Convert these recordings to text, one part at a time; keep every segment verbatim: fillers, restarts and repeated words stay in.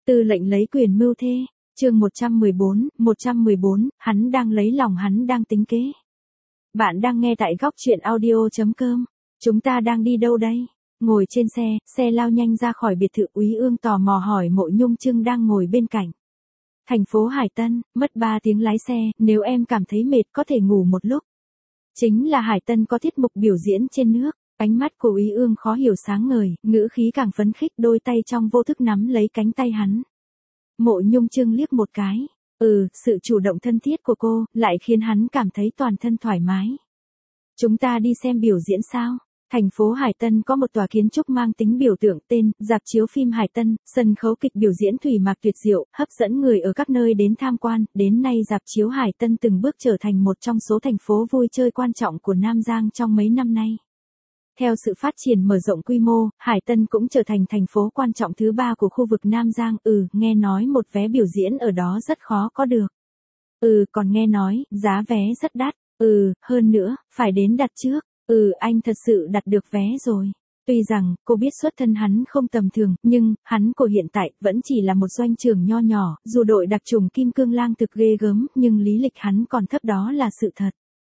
Tư lệnh lấy quyền mưu thê, chương một trăm mười bốn, một trăm mười bốn, hắn đang lấy lòng hắn đang tính kế. Bạn đang nghe tại góc truyện audio chấm com. Chúng ta đang đi đâu đây? Ngồi trên xe, xe lao nhanh ra khỏi biệt thự. Úy Ương tò mò hỏi Mộ Nhung Trưng đang ngồi bên cạnh. Thành phố Hải Tân, mất ba tiếng lái xe, nếu em cảm thấy mệt có thể ngủ một lúc. Chính là Hải Tân có tiết mục biểu diễn trên nước. Ánh mắt của Úy Ương khó hiểu sáng ngời, ngữ khí càng phấn khích, đôi tay trong vô thức nắm lấy cánh tay hắn. Mộ Nhung Trưng liếc một cái. Ừ, sự chủ động thân thiết của cô, lại khiến hắn cảm thấy toàn thân thoải mái. Chúng ta đi xem biểu diễn sao? Thành phố Hải Tân có một tòa kiến trúc mang tính biểu tượng tên, rạp chiếu phim Hải Tân, sân khấu kịch biểu diễn thủy mặc tuyệt diệu, hấp dẫn người ở các nơi đến tham quan. Đến nay rạp chiếu Hải Tân từng bước trở thành một trong số thành phố vui chơi quan trọng của Nam Giang trong mấy năm nay. Theo sự phát triển mở rộng quy mô, Hải Tân cũng trở thành thành phố quan trọng thứ ba của khu vực Nam Giang. Ừ, nghe nói một vé biểu diễn ở đó rất khó có được. Ừ, còn nghe nói, giá vé rất đắt. Ừ, hơn nữa, phải đến đặt trước. Ừ, anh thật sự đặt được vé rồi. Tuy rằng, cô biết xuất thân hắn không tầm thường, nhưng, hắn của hiện tại, vẫn chỉ là một doanh trưởng nho nhỏ, dù đội đặc trùng Kim Cương Lang thực ghê gớm, nhưng lý lịch hắn còn thấp đó là sự thật.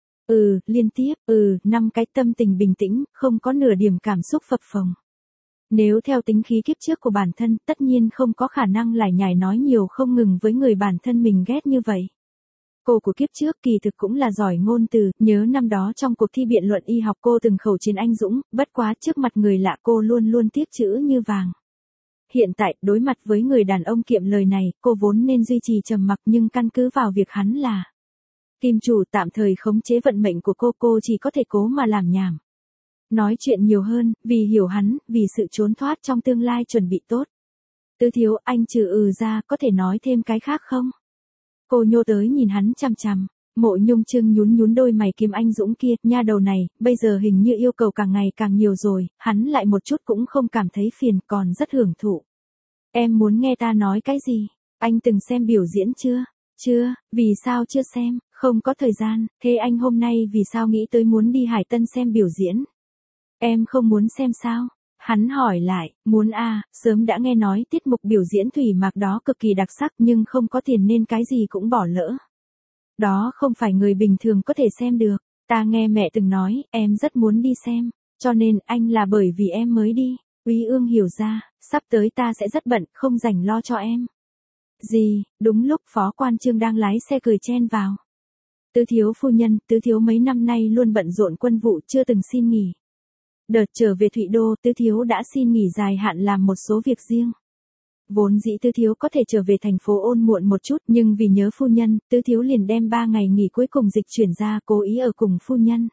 Ừ, liên tiếp, ừ, năm cái tâm tình bình tĩnh, không có nửa điểm cảm xúc phập phồng. Nếu theo tính khí kiếp trước của bản thân, tất nhiên không có khả năng lải nhải nói nhiều không ngừng với người bản thân mình ghét như vậy. Cô của kiếp trước kỳ thực cũng là giỏi ngôn từ, nhớ năm đó trong cuộc thi biện luận y học cô từng khẩu chiến anh dũng, bất quá trước mặt người lạ cô luôn luôn tiếc chữ như vàng. Hiện tại, đối mặt với người đàn ông kiệm lời này, cô vốn nên duy trì trầm mặc nhưng căn cứ vào việc hắn là kim chủ tạm thời khống chế vận mệnh của cô, cô chỉ có thể cố mà làm nhảm. Nói chuyện nhiều hơn, vì hiểu hắn, vì sự trốn thoát trong tương lai chuẩn bị tốt. Tứ thiếu, anh trừ ừ ra, có thể nói thêm cái khác không? Cô nhô tới nhìn hắn chằm chằm. Mộ Nhung Trưng nhún nhún đôi mày kiếm anh dũng kia, nha đầu này, bây giờ hình như yêu cầu càng ngày càng nhiều rồi, hắn lại một chút cũng không cảm thấy phiền, còn rất hưởng thụ. Em muốn nghe ta nói cái gì? Anh từng xem biểu diễn chưa? Chưa, vì sao chưa xem? Không có thời gian, thế anh hôm nay vì sao nghĩ tới muốn đi Hải Tân xem biểu diễn? Em không muốn xem sao? Hắn hỏi lại, muốn à, sớm đã nghe nói tiết mục biểu diễn thủy mặc đó cực kỳ đặc sắc nhưng không có tiền nên cái gì cũng bỏ lỡ. Đó không phải người bình thường có thể xem được, ta nghe mẹ từng nói, em rất muốn đi xem, cho nên anh là bởi vì em mới đi. Úy Ương hiểu ra, sắp tới ta sẽ rất bận, không rảnh lo cho em. Gì, đúng lúc Phó Quan Trương đang lái xe cười chen vào. Tứ thiếu phu nhân, tứ thiếu mấy năm nay luôn bận rộn quân vụ chưa từng xin nghỉ. Đợt trở về Thụy Đô, tứ thiếu đã xin nghỉ dài hạn làm một số việc riêng. Vốn dĩ tứ thiếu có thể trở về thành phố ôn muộn một chút, nhưng vì nhớ phu nhân, tứ thiếu liền đem ba ngày nghỉ cuối cùng dịch chuyển ra, cố ý ở cùng phu nhân.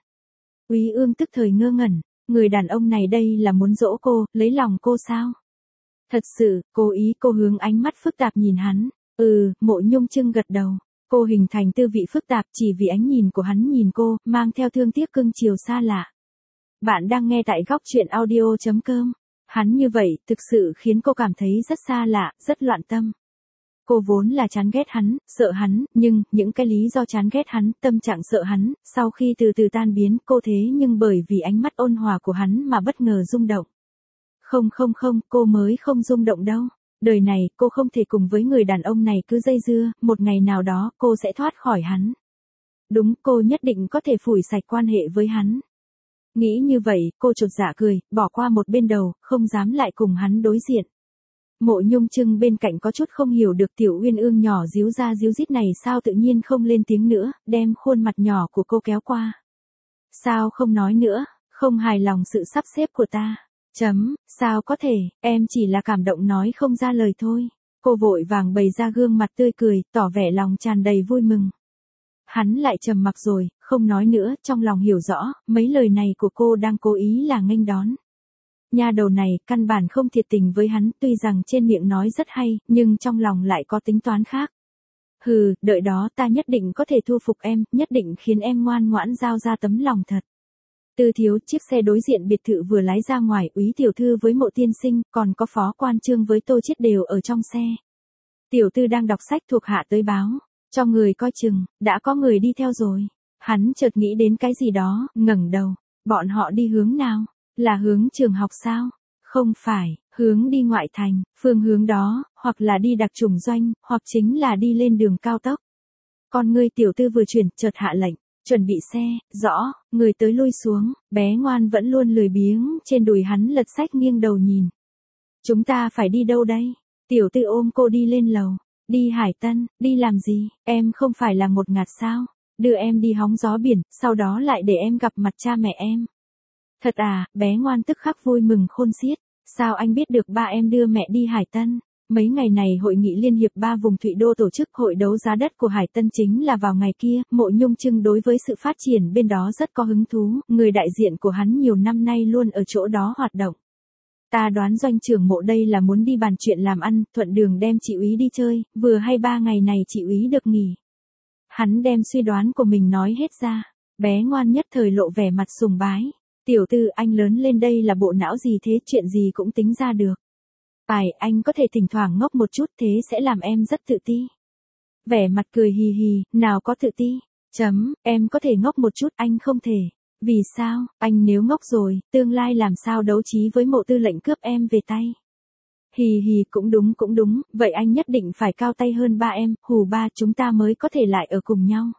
Úy Ương tức thời ngơ ngẩn, người đàn ông này đây là muốn dỗ cô, lấy lòng cô sao? Thật sự, cố ý. Cô hướng ánh mắt phức tạp nhìn hắn. Ừ, Mộ Nhung Trưng gật đầu. Cô hình thành tư vị phức tạp chỉ vì ánh nhìn của hắn nhìn cô, mang theo thương tiếc cưng chiều xa lạ. Bạn đang nghe tại góc truyện audio chấm com. Hắn như vậy, thực sự khiến cô cảm thấy rất xa lạ, rất loạn tâm. Cô vốn là chán ghét hắn, sợ hắn, nhưng, những cái lý do chán ghét hắn, tâm trạng sợ hắn, sau khi từ từ tan biến, cô thế nhưng bởi vì ánh mắt ôn hòa của hắn mà bất ngờ rung động. Không không không, cô mới không rung động đâu. Đời này, cô không thể cùng với người đàn ông này cứ dây dưa, một ngày nào đó, cô sẽ thoát khỏi hắn. Đúng, cô nhất định có thể phủi sạch quan hệ với hắn. Nghĩ như vậy, cô chột dạ cười, bỏ qua một bên đầu, không dám lại cùng hắn đối diện. Mộ Nhung Trưng bên cạnh có chút không hiểu được tiểu Uyên Ương nhỏ díu ra díu dít này sao tự nhiên không lên tiếng nữa, đem khuôn mặt nhỏ của cô kéo qua. Sao không nói nữa, không hài lòng sự sắp xếp của ta. Chấm, sao có thể, em chỉ là cảm động nói không ra lời thôi. Cô vội vàng bày ra gương mặt tươi cười, tỏ vẻ lòng tràn đầy vui mừng. Hắn lại trầm mặc rồi, không nói nữa, trong lòng hiểu rõ, mấy lời này của cô đang cố ý là nghênh đón. Nha đầu này, căn bản không thiệt tình với hắn, tuy rằng trên miệng nói rất hay, nhưng trong lòng lại có tính toán khác. Hừ, đợi đó ta nhất định có thể thu phục em, nhất định khiến em ngoan ngoãn giao ra tấm lòng thật. Tư thiếu, chiếc xe đối diện biệt thự vừa lái ra ngoài, Úy tiểu thư với Mộ tiên sinh, còn có Phó Quan Trương với Tô Chiết đều ở trong xe. Tiểu thư đang đọc sách thuộc hạ tới báo, cho người coi chừng, đã có người đi theo rồi. Hắn chợt nghĩ đến cái gì đó, ngẩng đầu, bọn họ đi hướng nào? Là hướng trường học sao? Không phải, hướng đi ngoại thành, phương hướng đó, hoặc là đi đặc chủng doanh, hoặc chính là đi lên đường cao tốc. Con ngươi tiểu tư vừa chuyển, chợt hạ lệnh, chuẩn bị xe, rõ, người tới lui xuống, bé ngoan vẫn luôn lười biếng, trên đùi hắn lật sách nghiêng đầu nhìn. Chúng ta phải đi đâu đây? Tiểu tư ôm cô đi lên lầu. Đi Hải Tân, đi làm gì, em không phải là ngột ngạt sao? Đưa em đi hóng gió biển, sau đó lại để em gặp mặt cha mẹ em. Thật à, bé ngoan tức khắc vui mừng khôn xiết. Sao anh biết được ba em đưa mẹ đi Hải Tân? Mấy ngày này hội nghị liên hiệp ba vùng Thụy Đô tổ chức hội đấu giá đất của Hải Tân chính là vào ngày kia, Mộ Nhung Trưng đối với sự phát triển bên đó rất có hứng thú, người đại diện của hắn nhiều năm nay luôn ở chỗ đó hoạt động. Ta đoán doanh trưởng Mộ đây là muốn đi bàn chuyện làm ăn, thuận đường đem chị úy đi chơi, vừa hay ba ngày này chị úy được nghỉ. Hắn đem suy đoán của mình nói hết ra, bé ngoan nhất thời lộ vẻ mặt sùng bái. Tiểu tư anh lớn lên đây là bộ não gì thế, chuyện gì cũng tính ra được. Phải, anh có thể thỉnh thoảng ngốc một chút thế sẽ làm em rất tự ti. Vẻ mặt cười hì hì, nào có tự ti. Chấm, em có thể ngốc một chút, anh không thể. Vì sao, anh nếu ngốc rồi, tương lai làm sao đấu trí với Mộ tư lệnh cướp em về tay. Hì hì, cũng đúng cũng đúng, vậy anh nhất định phải cao tay hơn ba em, hù ba chúng ta mới có thể lại ở cùng nhau.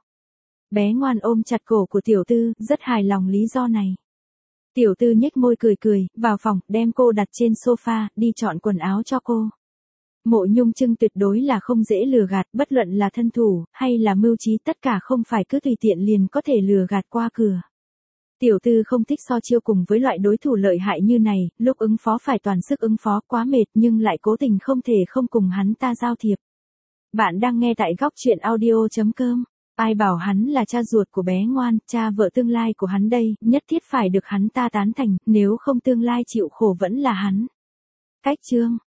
Bé ngoan ôm chặt cổ của tiểu tư, rất hài lòng lý do này. Tiểu tư nhếch môi cười cười, vào phòng, đem cô đặt trên sofa, đi chọn quần áo cho cô. Mộ Nhung Trưng tuyệt đối là không dễ lừa gạt, bất luận là thân thủ, hay là mưu trí, tất cả không phải cứ tùy tiện liền có thể lừa gạt qua cửa. Tiểu tư không thích so chiêu cùng với loại đối thủ lợi hại như này, lúc ứng phó phải toàn sức ứng phó quá mệt nhưng lại cố tình không thể không cùng hắn ta giao thiệp. Bạn đang nghe tại góc truyện audio chấm com. Ai bảo hắn là cha ruột của bé ngoan, cha vợ tương lai của hắn đây, nhất thiết phải được hắn ta tán thành, nếu không tương lai chịu khổ vẫn là hắn. Cách chương